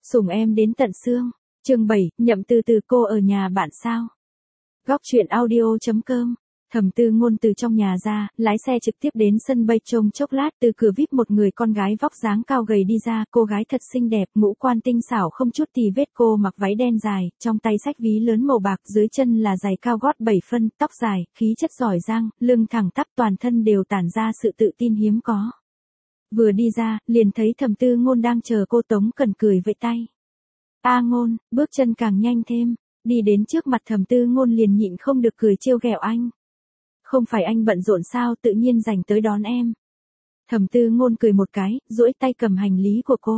Sủng em đến tận xương. Chương 7, Nhậm Từ Từ cô ở nhà bạn sao? Góc truyện audio.com. Thẩm Tư Ngôn từ trong nhà ra, lái xe trực tiếp đến sân bay trông chốc lát, từ cửa VIP một người con gái vóc dáng cao gầy đi ra, cô gái thật xinh đẹp, ngũ quan tinh xảo không chút tì vết, cô mặc váy đen dài, trong tay xách ví lớn màu bạc, dưới chân là giày cao gót 7 phân, tóc dài, khí chất giỏi giang, lưng thẳng tắp, toàn thân đều tản ra sự tự tin hiếm có. Vừa đi ra, liền thấy Thẩm Tư Ngôn đang chờ cô. Tống Cẩn cười vẫy tay. A Ngôn, bước chân càng nhanh thêm, đi đến trước mặt Thẩm Tư Ngôn liền nhịn không được cười trêu ghẹo anh. Không phải anh bận rộn sao tự nhiên rảnh tới đón em. Thẩm Tư Ngôn cười một cái, duỗi tay cầm hành lý của cô.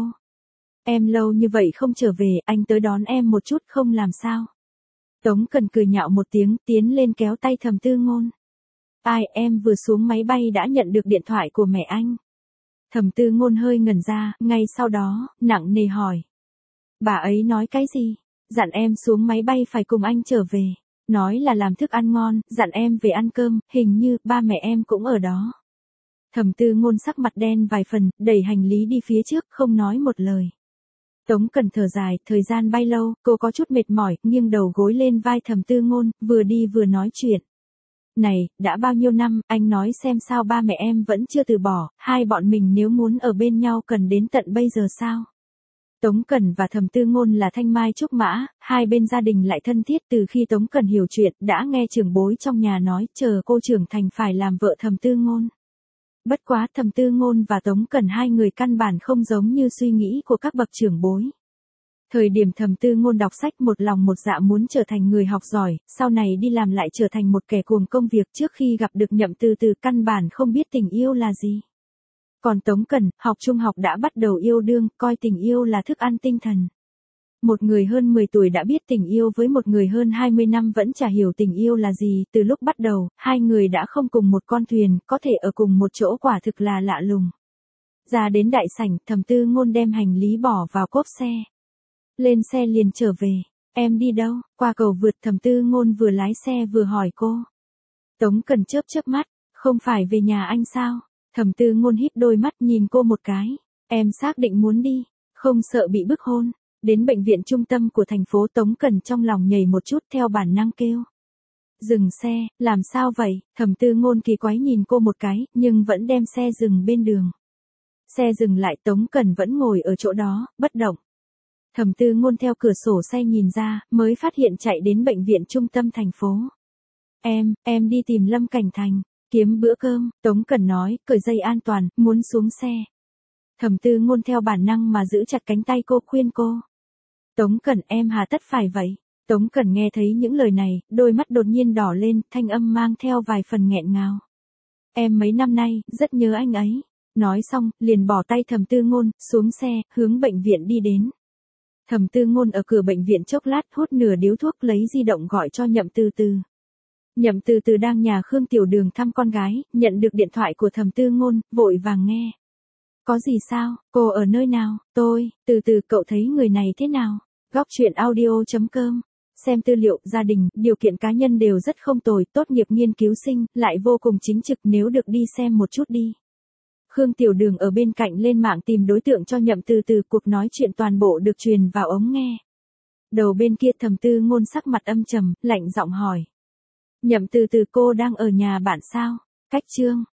Em lâu như vậy không trở về, anh tới đón em một chút không làm sao. Tống Cẩn cười nhạo một tiếng, tiến lên kéo tay Thẩm Tư Ngôn. Ai, em vừa xuống máy bay đã nhận được điện thoại của mẹ anh. Thẩm Tư Ngôn hơi ngẩn ra, ngay sau đó, nặng nề hỏi. Bà ấy nói cái gì? Dặn em xuống máy bay phải cùng anh trở về. Nói là làm thức ăn ngon, dặn em về ăn cơm, hình như ba mẹ em cũng ở đó. Thẩm Tư Ngôn sắc mặt đen vài phần, đẩy hành lý đi phía trước, không nói một lời. Tống Cẩn thở dài, thời gian bay lâu, cô có chút mệt mỏi, nghiêng đầu gối lên vai Thẩm Tư Ngôn, vừa đi vừa nói chuyện. Này, đã bao nhiêu năm, anh nói xem sao ba mẹ em vẫn chưa từ bỏ, hai bọn mình nếu muốn ở bên nhau cần đến tận bây giờ sao? Tống Cẩn và Thẩm Tư Ngôn là thanh mai trúc mã, hai bên gia đình lại thân thiết. Từ khi Tống Cẩn hiểu chuyện, đã nghe trưởng bối trong nhà nói, chờ cô trưởng thành phải làm vợ Thẩm Tư Ngôn. Bất quá Thẩm Tư Ngôn và Tống Cẩn hai người căn bản không giống như suy nghĩ của các bậc trưởng bối. Thời điểm Thẩm Tư Ngôn đọc sách một lòng một dạ muốn trở thành người học giỏi, sau này đi làm lại trở thành một kẻ cuồng công việc. Trước khi gặp được Nhậm Từ Từ căn bản không biết tình yêu là gì. Còn Tống Cẩn, học trung học đã bắt đầu yêu đương, coi tình yêu là thức ăn tinh thần. Một người hơn 10 tuổi đã biết tình yêu với một người hơn 20 năm vẫn chả hiểu tình yêu là gì. Từ lúc bắt đầu, hai người đã không cùng một con thuyền, có thể ở cùng một chỗ quả thực là lạ lùng. Ra đến đại sảnh, Thẩm Tư Ngôn đem hành lý bỏ vào cốp xe. Lên xe liền trở về. Em đi đâu? Qua cầu vượt. Thẩm Tư Ngôn vừa lái xe vừa hỏi cô. Tống Cẩn chớp chớp mắt, không phải về nhà anh sao? Thẩm Tư Ngôn híp đôi mắt nhìn cô một cái. Em xác định muốn đi, không sợ bị bức hôn. Đến bệnh viện trung tâm của thành phố. Tống Cẩn trong lòng nhảy một chút, theo bản năng kêu. Dừng xe, làm sao vậy? Thẩm Tư Ngôn kỳ quái nhìn cô một cái, nhưng vẫn đem xe dừng bên đường. Xe dừng lại, Tống Cẩn vẫn ngồi ở chỗ đó, bất động. Thẩm Tư Ngôn theo cửa sổ xe nhìn ra, mới phát hiện chạy đến bệnh viện trung tâm thành phố. Em đi tìm Lâm Cảnh Thành, kiếm bữa cơm. Tống Cẩn nói, cởi dây an toàn, muốn xuống xe. Thẩm Tư Ngôn theo bản năng mà giữ chặt cánh tay cô, khuyên cô. Tống Cẩn, em hà tất phải vậy. Tống Cẩn nghe thấy những lời này, đôi mắt đột nhiên đỏ lên, thanh âm mang theo vài phần nghẹn ngào. Em mấy năm nay, rất nhớ anh ấy. Nói xong, liền bỏ tay Thẩm Tư Ngôn, xuống xe, hướng bệnh viện đi đến. Thẩm Tư Ngôn ở cửa bệnh viện chốc lát, hút nửa điếu thuốc, lấy di động gọi cho Nhậm Từ Từ. Nhậm Từ Từ đang nhà Khương Tiểu Đường thăm con gái, nhận được điện thoại của Thẩm Tư Ngôn, vội vàng nghe. Có gì sao, cô ở nơi nào? Tôi, Từ Từ, cậu thấy người này thế nào? Góc truyện audio.com. Xem tư liệu, gia đình, điều kiện cá nhân đều rất không tồi, tốt nghiệp nghiên cứu sinh, lại vô cùng chính trực, nếu được đi xem một chút đi. Khương Tiểu Đường ở bên cạnh lên mạng tìm đối tượng cho Nhậm Từ Từ, cuộc nói chuyện toàn bộ được truyền vào ống nghe. Đầu bên kia Thẩm Tư Ngôn sắc mặt âm trầm, lạnh giọng hỏi. Nhậm Từ Từ, cô đang ở nhà bạn sao? Cách chương.